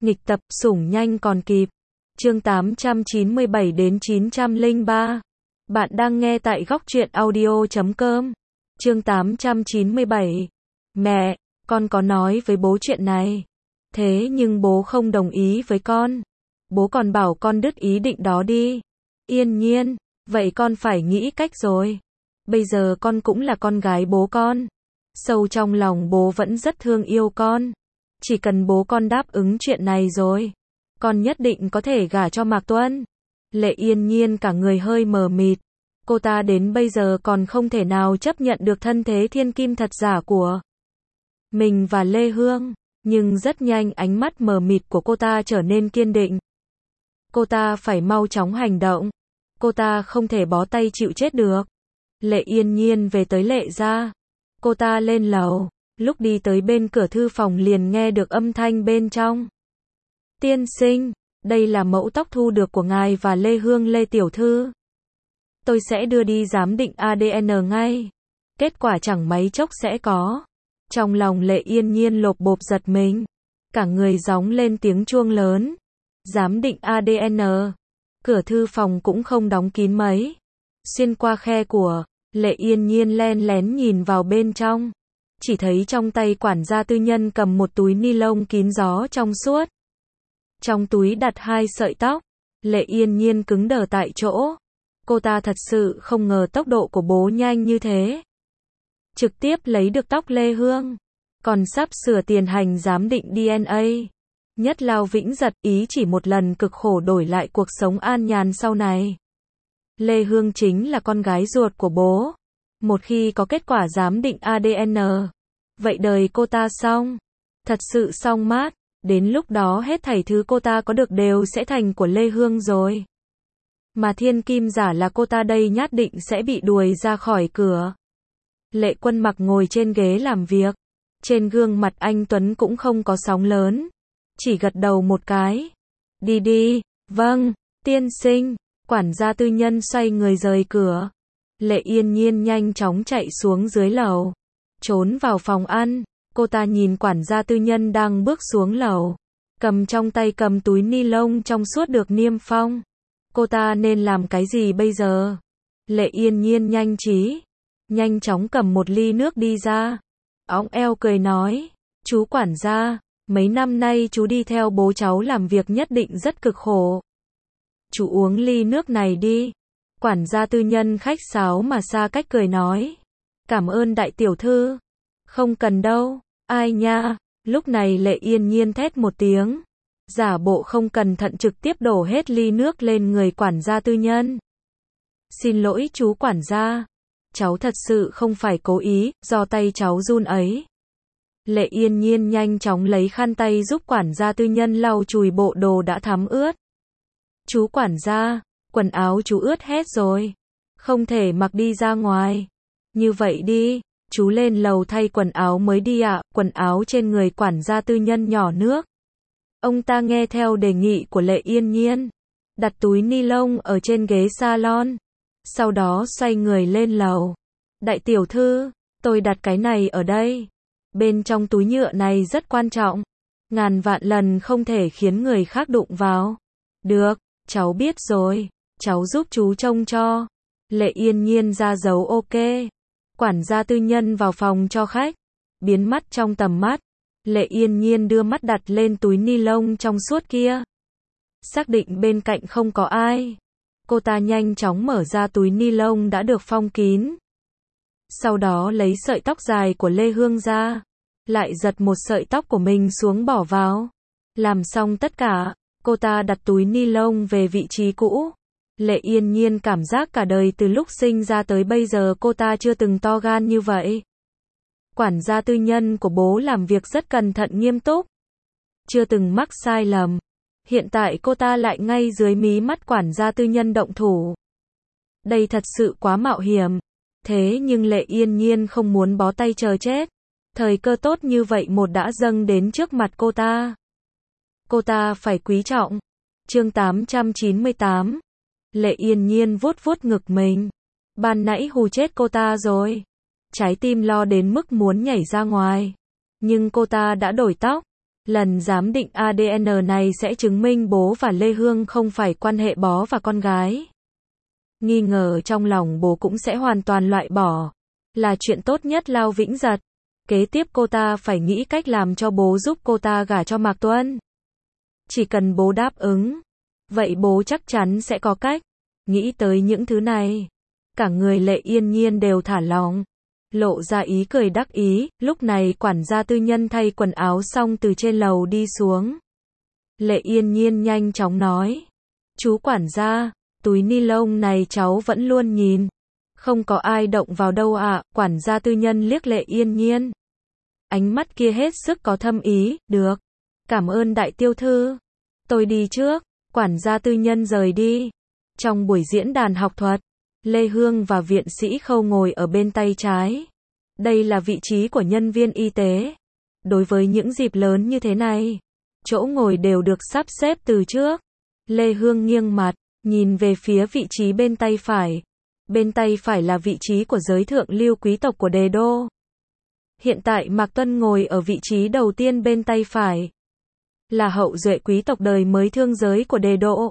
Nghịch tập, sủng nhanh còn kịp. Chương 897 đến 903. Bạn đang nghe tại góc truyện audio.com. Chương 897. Mẹ, con có nói với bố chuyện này. Thế nhưng bố không đồng ý với con. Bố còn bảo con đứt ý định đó đi. Yên Nhiên, vậy con phải nghĩ cách rồi. Bây giờ con cũng là con gái bố con. Sâu trong lòng bố vẫn rất thương yêu con. Chỉ cần bố con đáp ứng chuyện này rồi, con nhất định có thể gả cho Mạc Tuân. Lệ Yên Nhiên cả người hơi mờ mịt. Cô ta đến bây giờ còn không thể nào chấp nhận được thân thế thiên kim thật giả của mình và Lê Hương. Nhưng rất nhanh ánh mắt mờ mịt của cô ta trở nên kiên định. Cô ta phải mau chóng hành động. Cô ta không thể bó tay chịu chết được. Lệ Yên Nhiên về tới Lệ gia. Cô ta lên lầu. Lúc đi tới bên cửa thư phòng liền nghe được âm thanh bên trong. Tiên sinh, đây là mẫu tóc thu được của ngài và Lê Hương Lê tiểu thư. Tôi sẽ đưa đi giám định ADN ngay. Kết quả chẳng mấy chốc sẽ có. Trong lòng Lệ Yên Nhiên lộp bộp giật mình. Cả người gióng lên tiếng chuông lớn. Giám định ADN. Cửa thư phòng cũng không đóng kín mấy. Xuyên qua khe của Lệ Yên Nhiên len lén nhìn vào bên trong. Chỉ thấy trong tay quản gia tư nhân cầm một túi ni lông kín gió trong suốt. Trong túi đặt 2 sợi tóc. Lệ Yên Nhiên cứng đờ tại chỗ. Cô ta thật sự không ngờ tốc độ của bố nhanh như thế. Trực tiếp lấy được tóc Lê Hương. Còn sắp sửa tiến hành giám định DNA. Nhất lao vĩnh giật ý chỉ một lần cực khổ đổi lại cuộc sống an nhàn sau này. Lê Hương chính là con gái ruột của bố. Một khi có kết quả giám định ADN, vậy đời cô ta xong. Thật sự xong mát. Đến lúc đó hết thảy thứ cô ta có được đều sẽ thành của Lê Hương rồi. Mà thiên kim giả là cô ta đây nhất định sẽ bị đuổi ra khỏi cửa. Lệ Quân Mặc ngồi trên ghế làm việc. Trên gương mặt anh Tuấn cũng không có sóng lớn. Chỉ gật đầu một cái. Đi đi, vâng, tiên sinh. Quản gia tư nhân xoay người rời cửa. Lệ Yên Nhiên nhanh chóng chạy xuống dưới lầu. Trốn vào phòng ăn. Cô ta nhìn quản gia tư nhân đang bước xuống lầu. Cầm trong tay cầm túi ni lông trong suốt được niêm phong. Cô ta nên làm cái gì bây giờ? Lệ Yên Nhiên nhanh trí. Nhanh chóng cầm một ly nước đi ra. Óng eo cười nói. Chú quản gia, mấy năm nay chú đi theo bố cháu làm việc nhất định rất cực khổ. Chú uống ly nước này đi. Quản gia tư nhân khách sáo mà xa cách cười nói. Cảm ơn đại tiểu thư. Không cần đâu. Ai nha. Lúc này Lệ Yên Nhiên thét một tiếng. Giả bộ không cẩn thận trực tiếp đổ hết ly nước lên người quản gia tư nhân. Xin lỗi chú quản gia. Cháu thật sự không phải cố ý, do tay cháu run ấy. Lệ Yên Nhiên nhanh chóng lấy khăn tay giúp quản gia tư nhân lau chùi bộ đồ đã thấm ướt. Chú quản gia, quần áo chú ướt hết rồi. Không thể mặc đi ra ngoài. Như vậy đi, chú lên lầu thay quần áo mới đi ạ. Quần áo trên người quản gia tư nhân nhỏ nước. Ông ta nghe theo đề nghị của Lệ Yên Nhiên. Đặt túi ni lông ở trên ghế salon. Sau đó xoay người lên lầu. Đại tiểu thư, tôi đặt cái này ở đây. Bên trong túi nhựa này rất quan trọng. Ngàn vạn lần không thể khiến người khác đụng vào. Được, cháu biết rồi. Cháu giúp chú trông cho. Lệ Yên Nhiên ra dấu ok. Quản gia tư nhân vào phòng cho khách. Biến mất trong tầm mắt. Lệ Yên Nhiên đưa mắt đặt lên túi ni lông trong suốt kia. Xác định bên cạnh không có ai. Cô ta nhanh chóng mở ra túi ni lông đã được phong kín. Sau đó lấy sợi tóc dài của Lê Hương ra. Lại giật một sợi tóc của mình xuống bỏ vào. Làm xong tất cả, cô ta đặt túi ni lông về vị trí cũ. Lệ Yên Nhiên cảm giác cả đời từ lúc sinh ra tới bây giờ cô ta chưa từng to gan như vậy. Quản gia tư nhân của bố làm việc rất cẩn thận nghiêm túc. Chưa từng mắc sai lầm. Hiện tại cô ta lại ngay dưới mí mắt quản gia tư nhân động thủ. Đây thật sự quá mạo hiểm. Thế nhưng Lệ Yên Nhiên không muốn bó tay chờ chết. Thời cơ tốt như vậy một đã dâng đến trước mặt cô ta. Cô ta phải quý trọng. Chương 898. Lệ Yên Nhiên vuốt vuốt ngực mình. Ban nãy hù chết cô ta rồi. Trái tim lo đến mức muốn nhảy ra ngoài. Nhưng cô ta đã đổi tóc. Lần giám định ADN này sẽ chứng minh bố và Lê Hương không phải quan hệ bó và con gái. Nghi ngờ trong lòng bố cũng sẽ hoàn toàn loại bỏ. Là chuyện tốt nhất Lao Vĩnh Giật. Kế tiếp cô ta phải nghĩ cách làm cho bố giúp cô ta gả cho Mạc Tuân. Chỉ cần bố đáp ứng, vậy bố chắc chắn sẽ có cách. Nghĩ tới những thứ này, cả người Lệ Yên Nhiên đều thả lỏng, lộ ra ý cười đắc ý. Lúc này quản gia tư nhân thay quần áo xong từ trên lầu đi xuống. Lệ Yên Nhiên nhanh chóng nói, chú quản gia, túi ni lông này cháu vẫn luôn nhìn. Không có ai động vào đâu ạ. Quản gia tư nhân liếc Lệ Yên Nhiên. Ánh mắt kia hết sức có thâm ý. Được. Cảm ơn đại tiêu thư. Tôi đi trước. Quản gia tư nhân rời đi. Trong buổi diễn đàn học thuật, Lê Hương và viện sĩ Khâu ngồi ở bên tay trái. Đây là vị trí của nhân viên y tế. Đối với những dịp lớn như thế này, chỗ ngồi đều được sắp xếp từ trước. Lê Hương nghiêng mặt, nhìn về phía vị trí bên tay phải. Bên tay phải là vị trí của giới thượng lưu quý tộc của Đế Đô. Hiện tại Mạc Tuân ngồi ở vị trí đầu tiên bên tay phải. Là hậu duệ quý tộc đời mới thương giới của Đế Đô.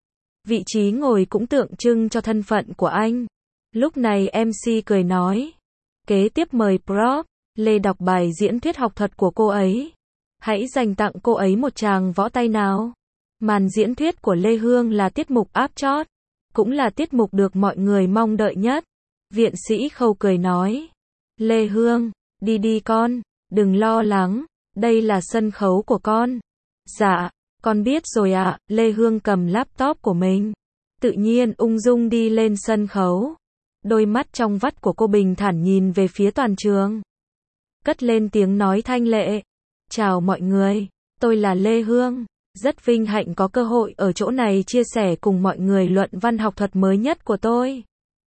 Vị trí ngồi cũng tượng trưng cho thân phận của anh. Lúc này MC cười nói. Kế tiếp mời Prof. Lê đọc bài diễn thuyết học thuật của cô ấy. Hãy dành tặng cô ấy một tràng võ tay nào. Màn diễn thuyết của Lê Hương là tiết mục áp chót. Cũng là tiết mục được mọi người mong đợi nhất. Viện sĩ Khâu cười nói. Lê Hương, đi đi con, đừng lo lắng, đây là sân khấu của con. Dạ, con biết rồi ạ. Lê Hương cầm laptop của mình, tự nhiên ung dung đi lên sân khấu. Đôi mắt trong vắt của cô bình thản nhìn về phía toàn trường. Cất lên tiếng nói thanh lệ. Chào mọi người, tôi là Lê Hương. Rất vinh hạnh có cơ hội ở chỗ này chia sẻ cùng mọi người luận văn học thuật mới nhất của tôi.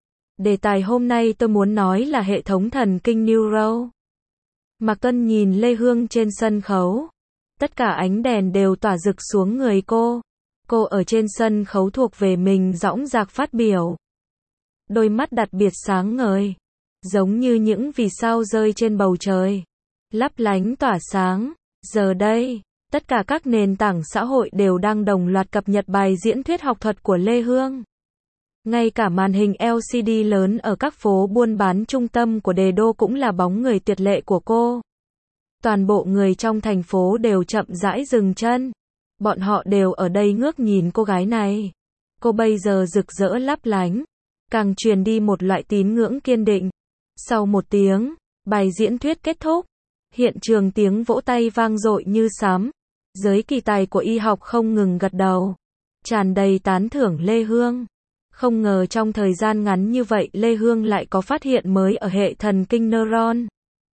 Đề tài hôm nay tôi muốn nói là hệ thống thần kinh neuro. Mạc Tuân nhìn Lê Hương trên sân khấu. Tất cả ánh đèn đều tỏa rực xuống người cô. Cô ở trên sân khấu thuộc về mình dõng dạc phát biểu. Đôi mắt đặc biệt sáng ngời, giống như những vì sao rơi trên bầu trời, lấp lánh tỏa sáng. Giờ đây, tất cả các nền tảng xã hội đều đang đồng loạt cập nhật bài diễn thuyết học thuật của Lê Hương. Ngay cả màn hình LCD lớn ở các phố buôn bán trung tâm của Đế Đô cũng là bóng người tuyệt lệ của cô. Toàn bộ người trong thành phố đều chậm rãi dừng chân. Bọn họ đều ở đây ngước nhìn cô gái này. Cô bây giờ rực rỡ lấp lánh, càng truyền đi một loại tín ngưỡng kiên định. Sau một tiếng, bài diễn thuyết kết thúc. Hiện trường tiếng vỗ tay vang dội như sấm. Giới kỳ tài của y học không ngừng gật đầu, tràn đầy tán thưởng Lê Hương. Không ngờ trong thời gian ngắn như vậy Lê Hương lại có phát hiện mới ở hệ thần kinh neuron.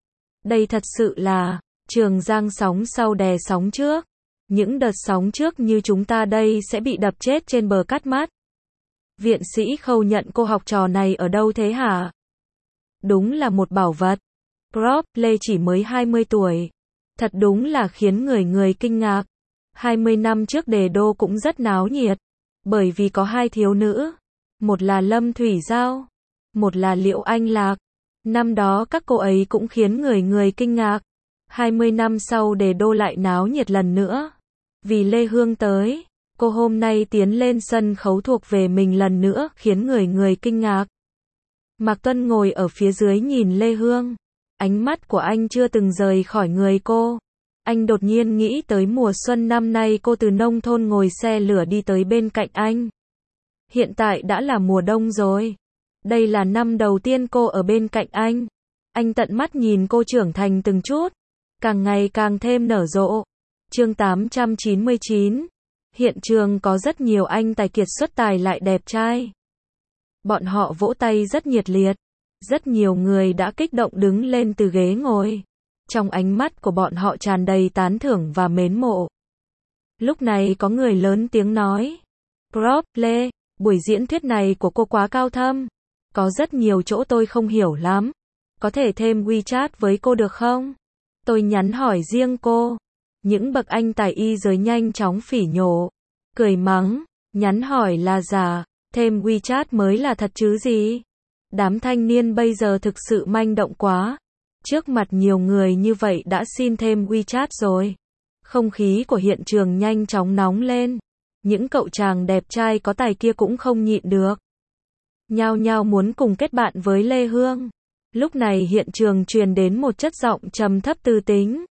Đây thật sự là trường giang sóng sau đè sóng trước. Những đợt sóng trước như chúng ta đây sẽ bị đập chết trên bờ cát mắt. Viện sĩ Khâu nhận cô học trò này ở đâu thế hả? Đúng là một bảo vật. Prof. Lê chỉ mới 20 tuổi. Thật đúng là khiến người kinh ngạc. 20 năm trước Đế Đô cũng rất náo nhiệt. Bởi vì có hai thiếu nữ. Một là Lâm Thủy Giao. Một là Liệu Anh Lạc. Năm đó các cô ấy cũng khiến người kinh ngạc. 20 năm sau Đế Đô lại náo nhiệt lần nữa. Vì Lê Hương tới, cô hôm nay tiến lên sân khấu thuộc về mình lần nữa khiến người kinh ngạc. Mạc Tuân ngồi ở phía dưới nhìn Lê Hương. Ánh mắt của anh chưa từng rời khỏi người cô. Anh đột nhiên nghĩ tới mùa xuân năm nay cô từ nông thôn ngồi xe lửa đi tới bên cạnh anh. Hiện tại đã là mùa đông rồi. Đây là năm đầu tiên cô ở bên cạnh anh. Anh tận mắt nhìn cô trưởng thành từng chút, càng ngày càng thêm nở rộ. Chương 899. Hiện trường có rất nhiều anh tài kiệt xuất tài lại đẹp trai. Bọn họ vỗ tay rất nhiệt liệt. Rất nhiều người đã kích động đứng lên từ ghế ngồi. Trong ánh mắt của bọn họ tràn đầy tán thưởng và mến mộ. Lúc này có người lớn tiếng nói. Prof. Lê, buổi diễn thuyết này của cô quá cao thâm. Có rất nhiều chỗ tôi không hiểu lắm. Có thể thêm WeChat với cô được không? Tôi nhắn hỏi riêng cô. Những bậc anh tài y giới nhanh chóng phỉ nhổ. Cười mắng. Nhắn hỏi là giả. Thêm WeChat mới là thật chứ gì? Đám thanh niên bây giờ thực sự manh động quá. Trước mặt nhiều người như vậy đã xin thêm WeChat rồi. Không khí của hiện trường nhanh chóng nóng lên. Những cậu chàng đẹp trai có tài kia cũng không nhịn được. Nhao nhao muốn cùng kết bạn với Lê Hương. Lúc này hiện trường truyền đến một chất giọng trầm thấp tư tính.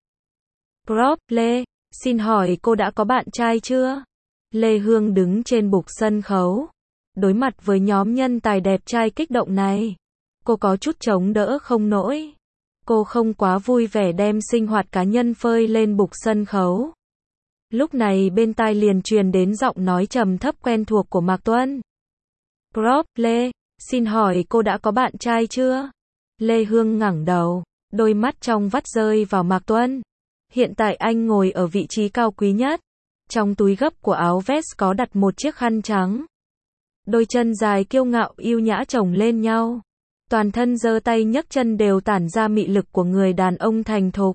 Prof. Lê, xin hỏi cô đã có bạn trai chưa? Lê Hương đứng trên bục sân khấu. Đối mặt với nhóm nhân tài đẹp trai kích động này. Cô có chút chống đỡ không nổi. Cô không quá vui vẻ đem sinh hoạt cá nhân phơi lên bục sân khấu. Lúc này bên tai liền truyền đến giọng nói trầm thấp quen thuộc của Mạc Tuân. Prof. Lê, xin hỏi cô đã có bạn trai chưa? Lê Hương ngẩng đầu, đôi mắt trong vắt rơi vào Mạc Tuân. Hiện tại anh ngồi ở vị trí cao quý nhất. Trong túi gấp của áo vest có đặt một chiếc khăn trắng. Đôi chân dài kiêu ngạo yêu nhã chồng lên nhau. Toàn thân giơ tay nhấc chân đều tản ra mị lực của người đàn ông thành thục.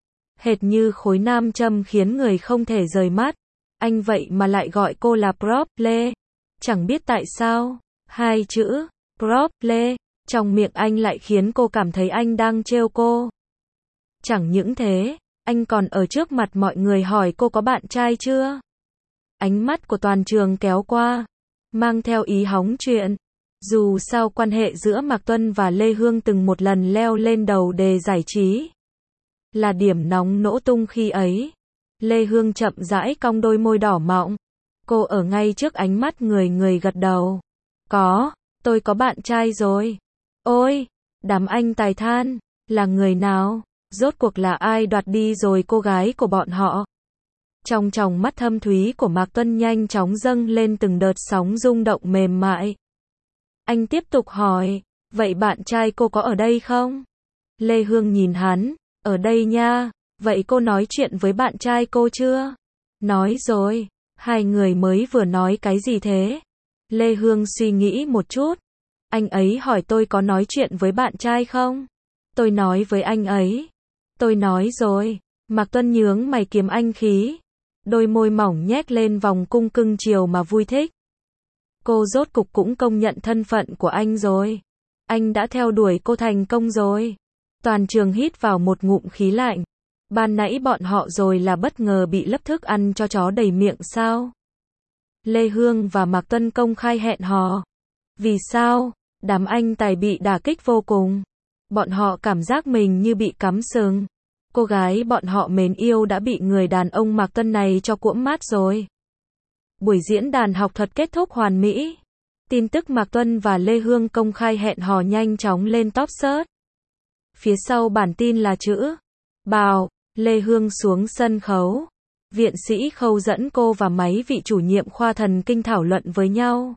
Hệt như khối nam châm khiến người không thể rời mắt. Anh vậy mà lại gọi cô là Prof. Lê. Chẳng biết tại sao, hai chữ Prof. Lê trong miệng anh lại khiến cô cảm thấy anh đang trêu cô. Chẳng những thế, anh còn ở trước mặt mọi người hỏi cô có bạn trai chưa. Ánh mắt của toàn trường kéo qua, mang theo ý hóng chuyện. Dù sao quan hệ giữa Mạc Tuân và Lê Hương từng một lần leo lên đầu đề giải trí. Là điểm nóng nổ tung khi ấy. Lê Hương chậm rãi cong đôi môi đỏ mọng. Cô ở ngay trước ánh mắt người gật đầu. Có, tôi có bạn trai rồi. Ôi, đám anh tài than, là người nào? Rốt cuộc là ai đoạt đi rồi cô gái của bọn họ? Trong tròng mắt thâm thúy của Mạc Tuân nhanh chóng dâng lên từng đợt sóng rung động mềm mại. Anh tiếp tục hỏi, vậy bạn trai cô có ở đây không? Lê Hương nhìn hắn, ở đây nha, vậy cô nói chuyện với bạn trai cô chưa? Nói rồi, hai người mới vừa nói cái gì thế? Lê Hương suy nghĩ một chút. Anh ấy hỏi tôi có nói chuyện với bạn trai không? Tôi nói với anh ấy. Tôi nói rồi. Mạc Tuân nhướng mày kiếm anh khí. Đôi môi mỏng nhếch lên vòng cung cưng chiều mà vui thích. Cô rốt cục cũng công nhận thân phận của anh rồi. Anh đã theo đuổi cô thành công rồi. Toàn trường hít vào một ngụm khí lạnh. Ban nãy bọn họ rồi là bất ngờ bị lấp thức ăn cho chó đầy miệng sao? Lê Hương và Mạc Tuân công khai hẹn hò. Vì sao? Đám anh tài bị đả kích vô cùng. Bọn họ cảm giác mình như bị cắm sừng. Cô gái bọn họ mến yêu đã bị người đàn ông Mạc Tuân này cho cuỗm mát rồi. Buổi diễn đàn học thuật kết thúc hoàn mỹ. Tin tức Mạc Tuân và Lê Hương công khai hẹn hò nhanh chóng lên top search. Phía sau bản tin là chữ Bào. Lê Hương xuống sân khấu. Viện sĩ Khâu dẫn cô và mấy vị chủ nhiệm khoa thần kinh thảo luận với nhau.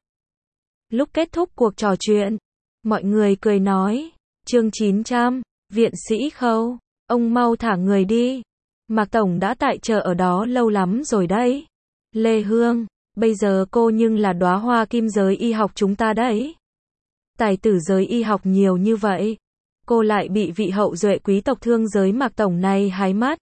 Lúc kết thúc cuộc trò chuyện, mọi người cười nói, chương 900, viện sĩ Khâu, ông mau thả người đi. Mạc Tổng đã tại chờ ở đó lâu lắm rồi đấy. Lê Hương, bây giờ cô nhưng là đóa hoa kim giới y học chúng ta đấy. Tài tử giới y học nhiều như vậy. Cô lại bị vị hậu duệ quý tộc thương giới Mạc Tổng này hái mắt.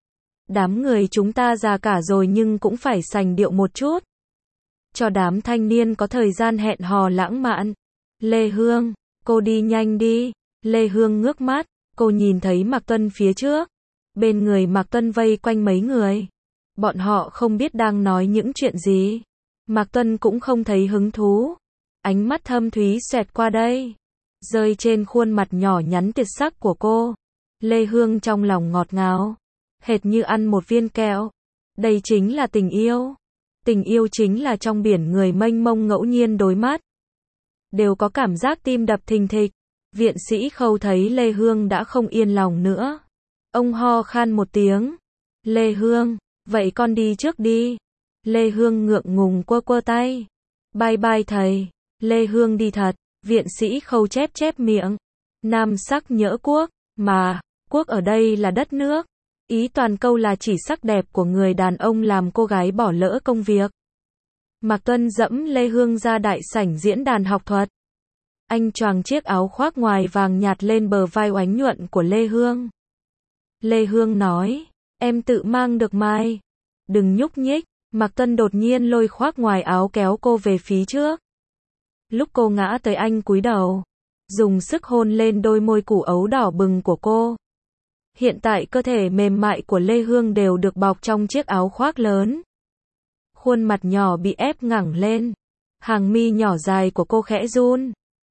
Đám người chúng ta già cả rồi nhưng cũng phải sành điệu một chút. Cho đám thanh niên có thời gian hẹn hò lãng mạn. Lê Hương, cô đi nhanh đi. Lê Hương ngước mắt, cô nhìn thấy Mạc Tuân phía trước. Bên người Mạc Tuân vây quanh mấy người. Bọn họ không biết đang nói những chuyện gì. Mạc Tuân cũng không thấy hứng thú. Ánh mắt thâm thúy xẹt qua đây. Rơi trên khuôn mặt nhỏ nhắn tuyệt sắc của cô. Lê Hương trong lòng ngọt ngào. Hệt như ăn một viên kẹo. Đây chính là tình yêu. Tình yêu chính là trong biển người mênh mông ngẫu nhiên đối mắt. Đều có cảm giác tim đập thình thịch. Viện sĩ Khâu thấy Lê Hương đã không yên lòng nữa. Ông ho khan một tiếng. Lê Hương, vậy con đi trước đi. Lê Hương ngượng ngùng quơ quơ tay. Bye bye thầy. Lê Hương đi thật. Viện sĩ Khâu chép chép miệng. Nam sắc nhỡ quốc, mà, quốc ở đây là đất nước. Ý toàn câu là chỉ sắc đẹp của người đàn ông làm cô gái bỏ lỡ công việc. Mạc Tuân dẫm Lê Hương ra đại sảnh diễn đàn học thuật. Anh choàng chiếc áo khoác ngoài vàng nhạt lên bờ vai oánh nhuận của Lê Hương. Lê Hương nói, em tự mang được mai. Đừng nhúc nhích. Mạc Tuân đột nhiên lôi khoác ngoài áo kéo cô về phía trước. Lúc cô ngã tới anh cúi đầu, dùng sức hôn lên đôi môi củ ấu đỏ bừng của cô. Hiện tại cơ thể mềm mại của Lê Hương đều được bọc trong chiếc áo khoác lớn. Khuôn mặt nhỏ bị ép ngẩng lên. Hàng mi nhỏ dài của cô khẽ run.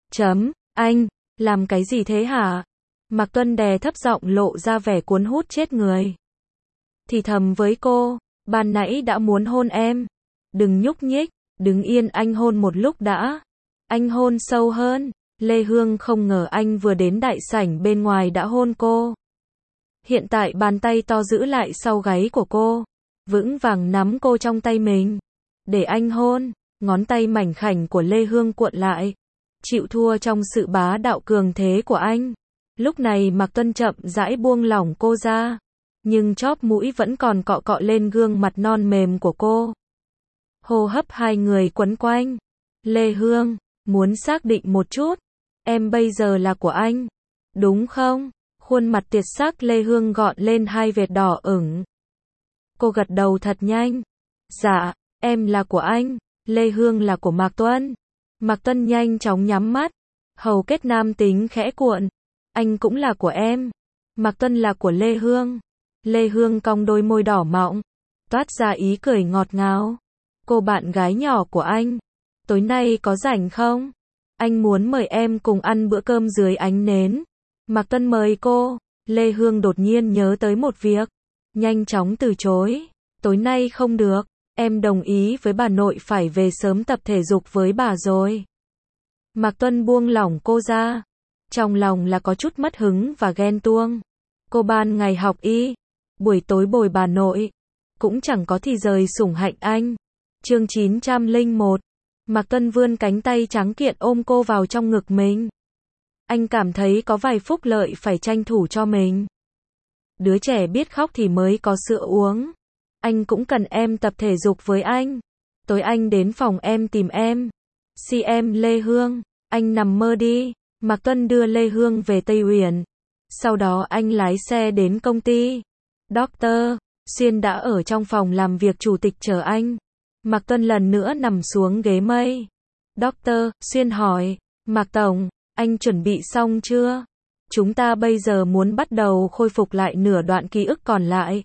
Anh, làm cái gì thế hả? Mạc Tuân đè thấp giọng lộ ra vẻ cuốn hút chết người. Thì thầm với cô, ban nãy đã muốn hôn em. Đừng nhúc nhích, đứng yên, anh hôn một lúc đã. Anh hôn sâu hơn. Lê Hương không ngờ anh vừa đến đại sảnh bên ngoài đã hôn cô. Hiện tại bàn tay to giữ lại sau gáy của cô, vững vàng nắm cô trong tay mình. Để anh hôn, ngón tay mảnh khảnh của Lê Hương cuộn lại. Chịu thua trong sự bá đạo cường thế của anh. Lúc này Mạc Tuân chậm rãi buông lỏng cô ra. Nhưng chóp mũi vẫn còn cọ cọ lên gương mặt non mềm của cô. Hô hấp hai người quấn quanh. Lê Hương, muốn xác định một chút. Em bây giờ là của anh, đúng không? Khuôn mặt tiệt sắc Lê Hương gọn lên hai vệt đỏ ửng. Cô gật đầu thật nhanh. Dạ, em là của anh. Lê Hương là của Mạc Tuân. Mạc Tuân nhanh chóng nhắm mắt. Hầu kết nam tính khẽ cuộn. Anh cũng là của em. Mạc Tuân là của Lê Hương. Lê Hương cong đôi môi đỏ mọng, toát ra ý cười ngọt ngào. Cô bạn gái nhỏ của anh, tối nay có rảnh không? Anh muốn mời em cùng ăn bữa cơm dưới ánh nến. Mạc Tuân mời cô. Lê Hương đột nhiên nhớ tới một việc. Nhanh chóng từ chối. Tối nay không được. Em đồng ý với bà nội phải về sớm tập thể dục với bà rồi. Mạc Tuân buông lỏng cô ra. Trong lòng là có chút mất hứng và ghen tuông. Cô ban ngày học y, buổi tối bồi bà nội. Cũng chẳng có thì rời sủng hạnh anh. Chương 901. Mạc Tuân vươn cánh tay trắng kiện ôm cô vào trong ngực mình. Anh cảm thấy có vài phúc lợi phải tranh thủ cho mình. Đứa trẻ biết khóc thì mới có sữa uống. Anh cũng cần em tập thể dục với anh. Tối anh đến phòng em tìm em. Si em Lê Hương, anh nằm mơ đi. Mạc Tuân đưa Lê Hương về Tây Uyển. Sau đó anh lái xe đến công ty. Dr. Xuyên đã ở trong phòng làm việc chủ tịch chờ anh. Mạc Tuân lần nữa nằm xuống ghế mây. Dr. Xuyên hỏi, Mạc Tổng, anh chuẩn bị xong chưa? Chúng ta bây giờ muốn bắt đầu khôi phục lại nửa đoạn ký ức còn lại.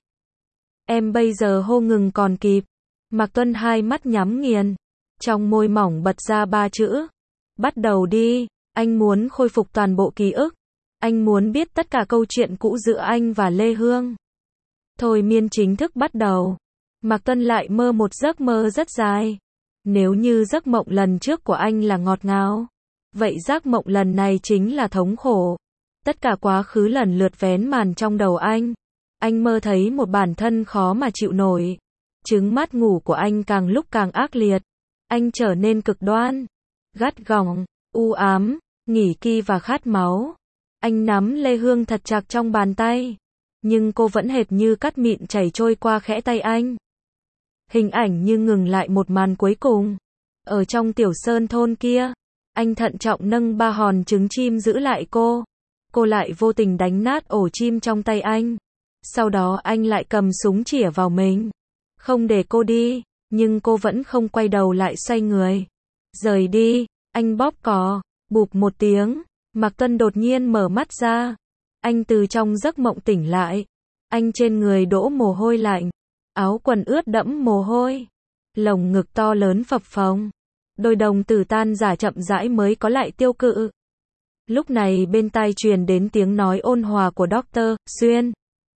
Em bây giờ hô ngừng còn kịp. Mạc Tuân hai mắt nhắm nghiền. Trong môi mỏng bật ra ba chữ. Bắt đầu đi. Anh muốn khôi phục toàn bộ ký ức. Anh muốn biết tất cả câu chuyện cũ giữa anh và Lê Hương. Thôi miên chính thức bắt đầu. Mạc Tuân lại mơ một giấc mơ rất dài. Nếu như giấc mộng lần trước của anh là ngọt ngào, vậy giấc mộng lần này chính là thống khổ. Tất cả quá khứ lần lượt vén màn trong đầu anh. Anh mơ thấy một bản thân khó mà chịu nổi. Trứng mắt ngủ của anh càng lúc càng ác liệt. Anh trở nên cực đoan, gắt gỏng, u ám, nghỉ kỳ và khát máu. Anh nắm Lê Hương thật chặt trong bàn tay. Nhưng cô vẫn hệt như cát mịn chảy trôi qua khẽ tay anh. Hình ảnh như ngừng lại một màn cuối cùng. Ở trong tiểu sơn thôn kia, anh thận trọng nâng ba hòn trứng chim giữ lại cô. Cô lại vô tình đánh nát ổ chim trong tay anh. Sau đó anh lại cầm súng chĩa vào mình. Không để cô đi, nhưng cô vẫn không quay đầu lại xoay người. Rời đi, anh bóp cò, bụp một tiếng. Mạc Tuân đột nhiên mở mắt ra. Anh từ trong giấc mộng tỉnh lại. Anh trên người đổ mồ hôi lạnh. Áo quần ướt đẫm mồ hôi. Lồng ngực to lớn phập phồng. Đôi đồng tử tan rã chậm rãi mới có lại tiêu cự. Lúc này bên tai truyền đến tiếng nói ôn hòa của Dr. Xuyên.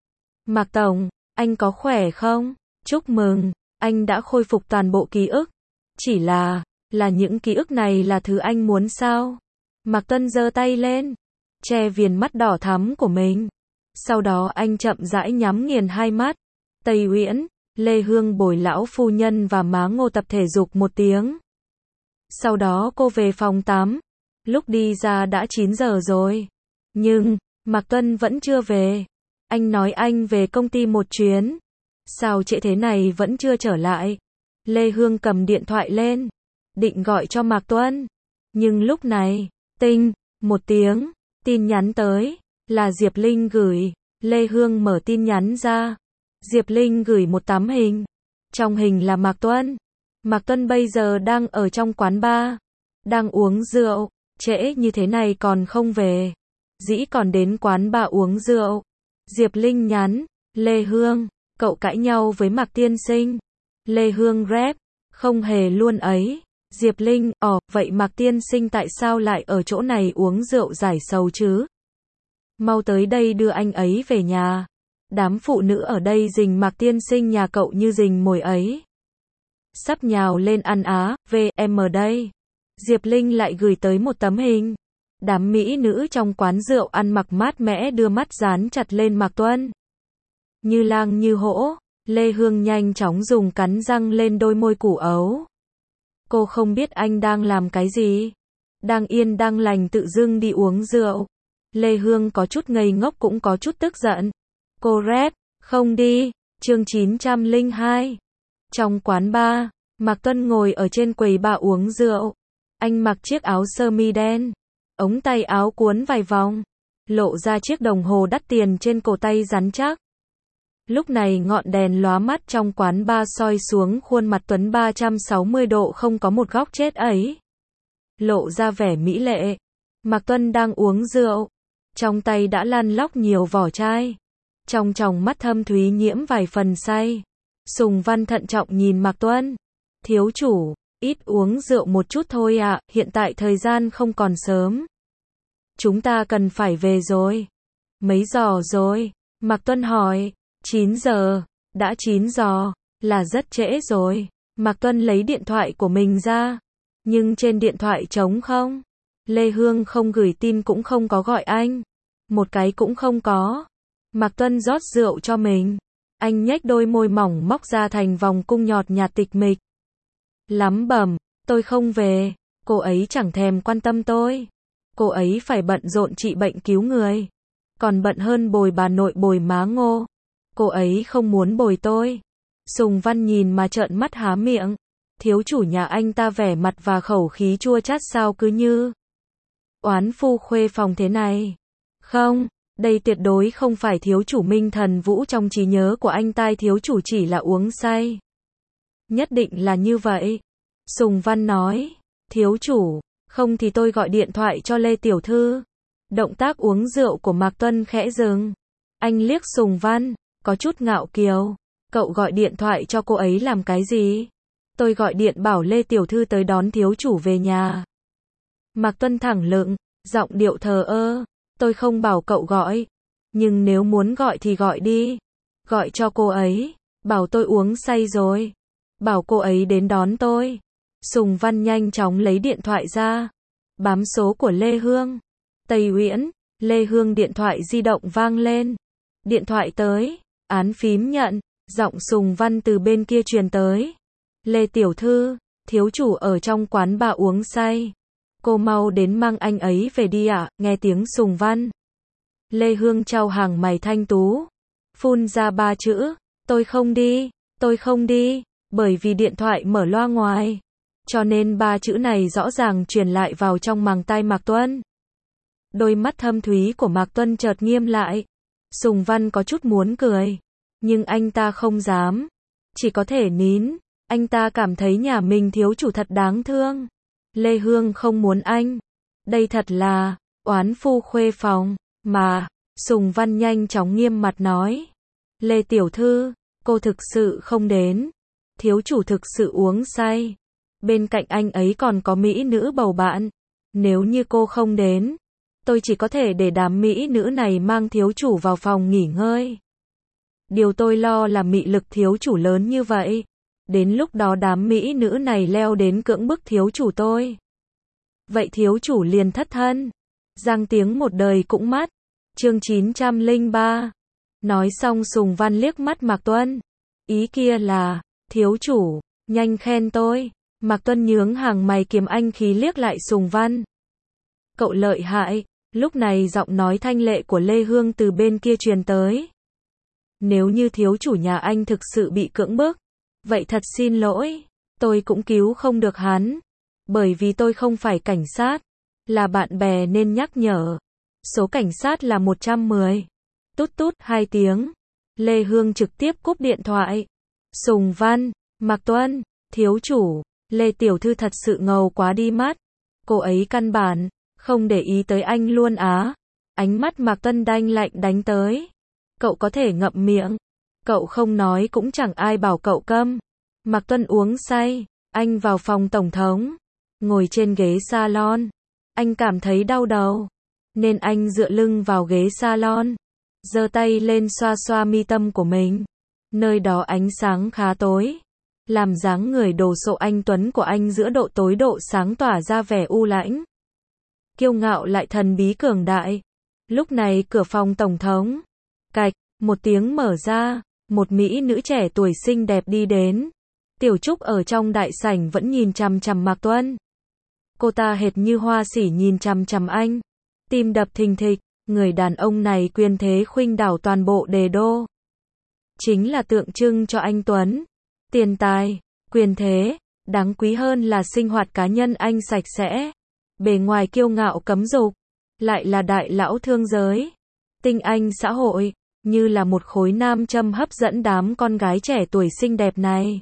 Mạc Tổng, anh có khỏe không? Chúc mừng, anh đã khôi phục toàn bộ ký ức. Chỉ là những ký ức này là thứ anh muốn sao? Mạc Tuân giơ tay lên, che viền mắt đỏ thắm của mình. Sau đó anh chậm rãi nhắm nghiền hai mắt. Tây Uyển, Lê Hương bồi lão phu nhân và má Ngô tập thể dục một tiếng. Sau đó cô về phòng tắm. Lúc đi ra đã 9 giờ rồi. Nhưng, Mạc Tuân vẫn chưa về. Anh nói anh về công ty một chuyến. Sao trễ thế này vẫn chưa trở lại? Lê Hương cầm điện thoại lên, định gọi cho Mạc Tuân. Nhưng lúc này, tinh, một tiếng, tin nhắn tới, là Diệp Linh gửi. Lê Hương mở tin nhắn ra. Diệp Linh gửi một tấm hình. Trong hình là Mạc Tuân. Mạc Tuân bây giờ đang ở trong quán bar, đang uống rượu. Trễ như thế này còn không về. Dĩ còn đến quán bar uống rượu. Diệp Linh nhắn, Lê Hương, cậu cãi nhau với Mạc tiên sinh. Lê Hương rep, không hề luôn ấy. Diệp Linh, vậy Mạc tiên sinh tại sao lại ở chỗ này uống rượu giải sầu chứ? Mau tới đây đưa anh ấy về nhà. Đám phụ nữ ở đây rình Mạc tiên sinh nhà cậu như rình mồi ấy. Sắp nhào lên ăn á, em ở đây. Diệp Linh lại gửi tới một tấm hình. Đám mỹ nữ trong quán rượu ăn mặc mát mẻ đưa mắt dán chặt lên Mạc Tuân. Như lang như hổ, Lê Hương nhanh chóng dùng cắn răng lên đôi môi củ ấu. Cô không biết anh đang làm cái gì. Đang yên đang lành tự dưng đi uống rượu. Lê Hương có chút ngây ngốc cũng có chút tức giận. Cô rep, không đi. Chương 902. Trong quán bar, Mạc Tuân ngồi ở trên quầy bar uống rượu. Anh mặc chiếc áo sơ mi đen, ống tay áo cuốn vài vòng, lộ ra chiếc đồng hồ đắt tiền trên cổ tay rắn chắc. Lúc này ngọn đèn lóa mắt trong quán bar soi xuống khuôn mặt Tuấn 360 độ không có một góc chết ấy. Lộ ra vẻ mỹ lệ. Mạc Tuân đang uống rượu, trong tay đã lăn lóc nhiều vỏ chai. Trong tròng mắt thâm thúy nhiễm vài phần say. Sùng Văn thận trọng nhìn Mạc Tuân. Thiếu chủ, ít uống rượu một chút thôi ạ, hiện tại thời gian không còn sớm. Chúng ta cần phải về rồi. Mấy giờ rồi? Mạc Tuân hỏi. 9 giờ. Đã 9 giờ, là rất trễ rồi. Mạc Tuân lấy điện thoại của mình ra. Nhưng trên điện thoại trống không. Lê Hương không gửi tin cũng không có gọi anh. Một cái cũng không có. Mạc Tuân rót rượu cho mình. Anh nhếch đôi môi mỏng móc ra thành vòng cung nhọt nhạt tịch mịch. Lắm bẩm, tôi không về. Cô ấy chẳng thèm quan tâm tôi. Cô ấy phải bận rộn trị bệnh cứu người. Còn bận hơn bồi bà nội bồi má Ngô. Cô ấy không muốn bồi tôi. Sùng Văn nhìn mà trợn mắt há miệng. Thiếu chủ nhà anh ta vẻ mặt và khẩu khí chua chát sao cứ như oán phu khuê phòng thế này. Không, đây tuyệt đối không phải thiếu chủ Minh Thần Vũ trong trí nhớ của anh ta, thiếu chủ chỉ là uống say. Nhất định là như vậy. Sùng Văn nói, thiếu chủ, không thì tôi gọi điện thoại cho Lê Tiểu Thư. Động tác uống rượu của Mạc Tuân khẽ dừng. Anh liếc Sùng Văn, có chút ngạo kiều. Cậu gọi điện thoại cho cô ấy làm cái gì? Tôi gọi điện bảo Lê Tiểu Thư tới đón thiếu chủ về nhà. Mạc Tuân thẳng lưng, giọng điệu thờ ơ. Tôi không bảo cậu gọi. Nhưng nếu muốn gọi thì gọi đi. Gọi cho cô ấy. Bảo tôi uống say rồi. Bảo cô ấy đến đón tôi. Sùng Văn nhanh chóng lấy điện thoại ra. Bám số của Lê Hương. Tây Uyển. Lê Hương điện thoại di động vang lên. Điện thoại tới. Án phím nhận. Giọng Sùng Văn từ bên kia truyền tới. Lê Tiểu Thư, thiếu chủ ở trong quán bar uống say. Cô mau đến mang anh ấy về đi ạ. Nghe tiếng Sùng Văn. Lê Hương chau hàng mày thanh tú. Phun ra 3 chữ. Tôi không đi. Tôi không đi. Bởi vì điện thoại mở loa ngoài. Cho nên 3 chữ này rõ ràng truyền lại vào trong màng tai Mạc Tuân. Đôi mắt thâm thúy của Mạc Tuân chợt nghiêm lại. Sùng Văn có chút muốn cười. Nhưng anh ta không dám. Chỉ có thể nín. Anh ta cảm thấy nhà mình thiếu chủ thật đáng thương. Lê Hương không muốn anh. Đây thật là oán phu khuê phòng. Mà, Sùng Văn nhanh chóng nghiêm mặt nói. Lê Tiểu Thư, cô thực sự không đến. Thiếu chủ thực sự uống say. Bên cạnh anh ấy còn có mỹ nữ bầu bạn. Nếu như cô không đến, tôi chỉ có thể để đám mỹ nữ này mang thiếu chủ vào phòng nghỉ ngơi. Điều tôi lo là mị lực thiếu chủ lớn như vậy. Đến lúc đó đám mỹ nữ này leo đến cưỡng bức thiếu chủ tôi. Vậy thiếu chủ liền thất thân. Giang tiếng một đời cũng mất. Chương 903. Nói xong Sùng Văn liếc mắt Mạc Tuân. Ý kia là, thiếu chủ, nhanh khen tôi. Mạc Tuân nhướng hàng mày kiềm anh khí liếc lại Sùng Văn. Cậu lợi hại. Lúc này giọng nói thanh lệ của Lê Hương từ bên kia truyền tới. Nếu như thiếu chủ nhà anh thực sự bị cưỡng bức, vậy thật xin lỗi, tôi cũng cứu không được hắn. Bởi vì tôi không phải cảnh sát, là bạn bè nên nhắc nhở. Số cảnh sát là 110. Tút tút 2 tiếng. Lê Hương trực tiếp cúp điện thoại. Sùng Văn, Mạc Tuân, thiếu chủ, Lê Tiểu Thư thật sự ngầu quá đi mắt. Cô ấy căn bản không để ý tới anh luôn á. Ánh mắt Mạc Tuân đanh lạnh đánh tới. Cậu có thể ngậm miệng. Cậu không nói cũng chẳng ai bảo cậu câm. Mạc Tuân uống say. Anh vào phòng tổng thống. Ngồi trên ghế salon. Anh cảm thấy đau đầu. Nên anh dựa lưng vào ghế salon. Giơ tay lên xoa xoa mi tâm của mình. Nơi đó ánh sáng khá tối. Làm dáng người đồ sộ anh tuấn của anh giữa độ tối độ sáng tỏa ra vẻ u lãnh. Kiêu ngạo lại thần bí cường đại. Lúc này cửa phòng tổng thống. Cạch, một tiếng mở ra. Một mỹ nữ trẻ tuổi xinh đẹp đi đến. Tiểu Trúc ở trong đại sảnh vẫn nhìn chằm chằm Mạc Tuân. Cô ta hệt như hoa sỉ nhìn chằm chằm anh. Tim đập thình thịch. Người đàn ông này quyền thế khuynh đảo toàn bộ Đề Đô. Chính là tượng trưng cho anh tuấn. Tiền tài, quyền thế, đáng quý hơn là sinh hoạt cá nhân anh sạch sẽ. Bề ngoài kiêu ngạo cấm dục, lại là đại lão thương giới. Tinh anh xã hội, như là một khối nam châm hấp dẫn đám con gái trẻ tuổi xinh đẹp này.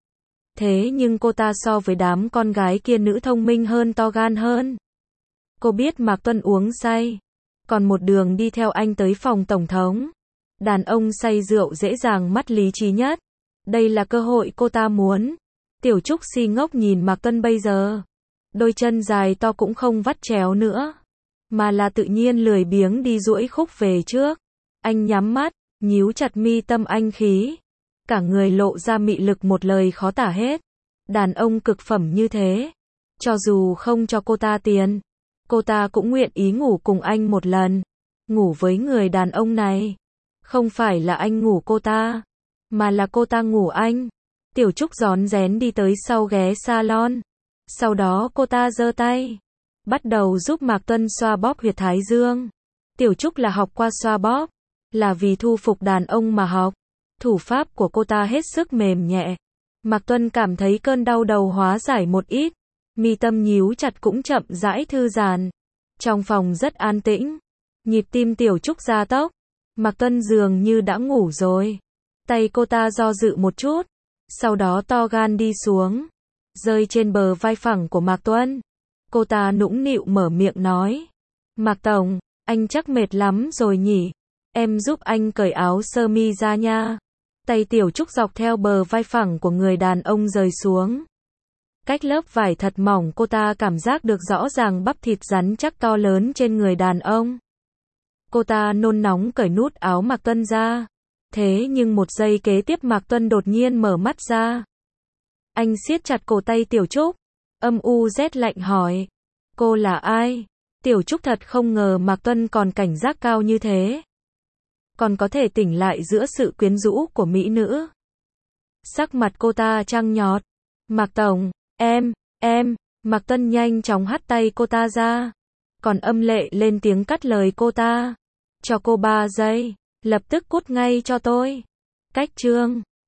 Thế nhưng cô ta so với đám con gái kia nữ thông minh hơn, to gan hơn. Cô biết Mạc Tuân uống say, còn một đường đi theo anh tới phòng tổng thống. Đàn ông say rượu dễ dàng mất lý trí nhất. Đây là cơ hội cô ta muốn. Tiểu Trúc si ngốc nhìn Mạc Tuân bây giờ. Đôi chân dài to cũng không vắt chéo nữa, mà là tự nhiên lười biếng đi duỗi khúc về trước. Anh nhắm mắt, nhíu chặt mi tâm anh khí. Cả người lộ ra mị lực một lời khó tả hết. Đàn ông cực phẩm như thế. Cho dù không cho cô ta tiền, cô ta cũng nguyện ý ngủ cùng anh một lần. Ngủ với người đàn ông này. Không phải là anh ngủ cô ta, mà là cô ta ngủ anh. Tiểu Trúc rón rén đi tới sau ghế salon. Sau đó cô ta giơ tay, bắt đầu giúp Mạc Tuân xoa bóp huyệt thái dương. Tiểu Trúc là học qua xoa bóp, là vì thu phục đàn ông mà học. Thủ pháp của cô ta hết sức mềm nhẹ. Mạc Tuân cảm thấy cơn đau đầu hóa giải một ít. Mi tâm nhíu chặt cũng chậm rãi thư giãn. Trong phòng rất an tĩnh. Nhịp tim Tiểu Trúc gia tốc. Mạc Tuân dường như đã ngủ rồi. Tay cô ta do dự một chút. Sau đó to gan đi xuống. Rơi trên bờ vai phẳng của Mạc Tuân. Cô ta nũng nịu mở miệng nói. Mạc Tổng, anh chắc mệt lắm rồi nhỉ. Em giúp anh cởi áo sơ mi ra nha. Tay Tiểu Trúc dọc theo bờ vai phẳng của người đàn ông rơi xuống. Cách lớp vải thật mỏng cô ta cảm giác được rõ ràng bắp thịt rắn chắc to lớn trên người đàn ông. Cô ta nôn nóng cởi nút áo Mạc Tuân ra. Thế nhưng một giây kế tiếp Mạc Tuân đột nhiên mở mắt ra. Anh siết chặt cổ tay Tiểu Trúc. Âm u rét lạnh hỏi. Cô là ai? Tiểu Trúc thật không ngờ Mạc Tuân còn cảnh giác cao như thế. Còn có thể tỉnh lại giữa sự quyến rũ của mỹ nữ. Sắc mặt cô ta trăng nhọt. Mạc Tổng, em. Mạc Tuân nhanh chóng hất tay cô ta ra. Còn âm lệ lên tiếng cắt lời cô ta. Cho cô 3 giây. Lập tức cút ngay cho tôi. Cách chương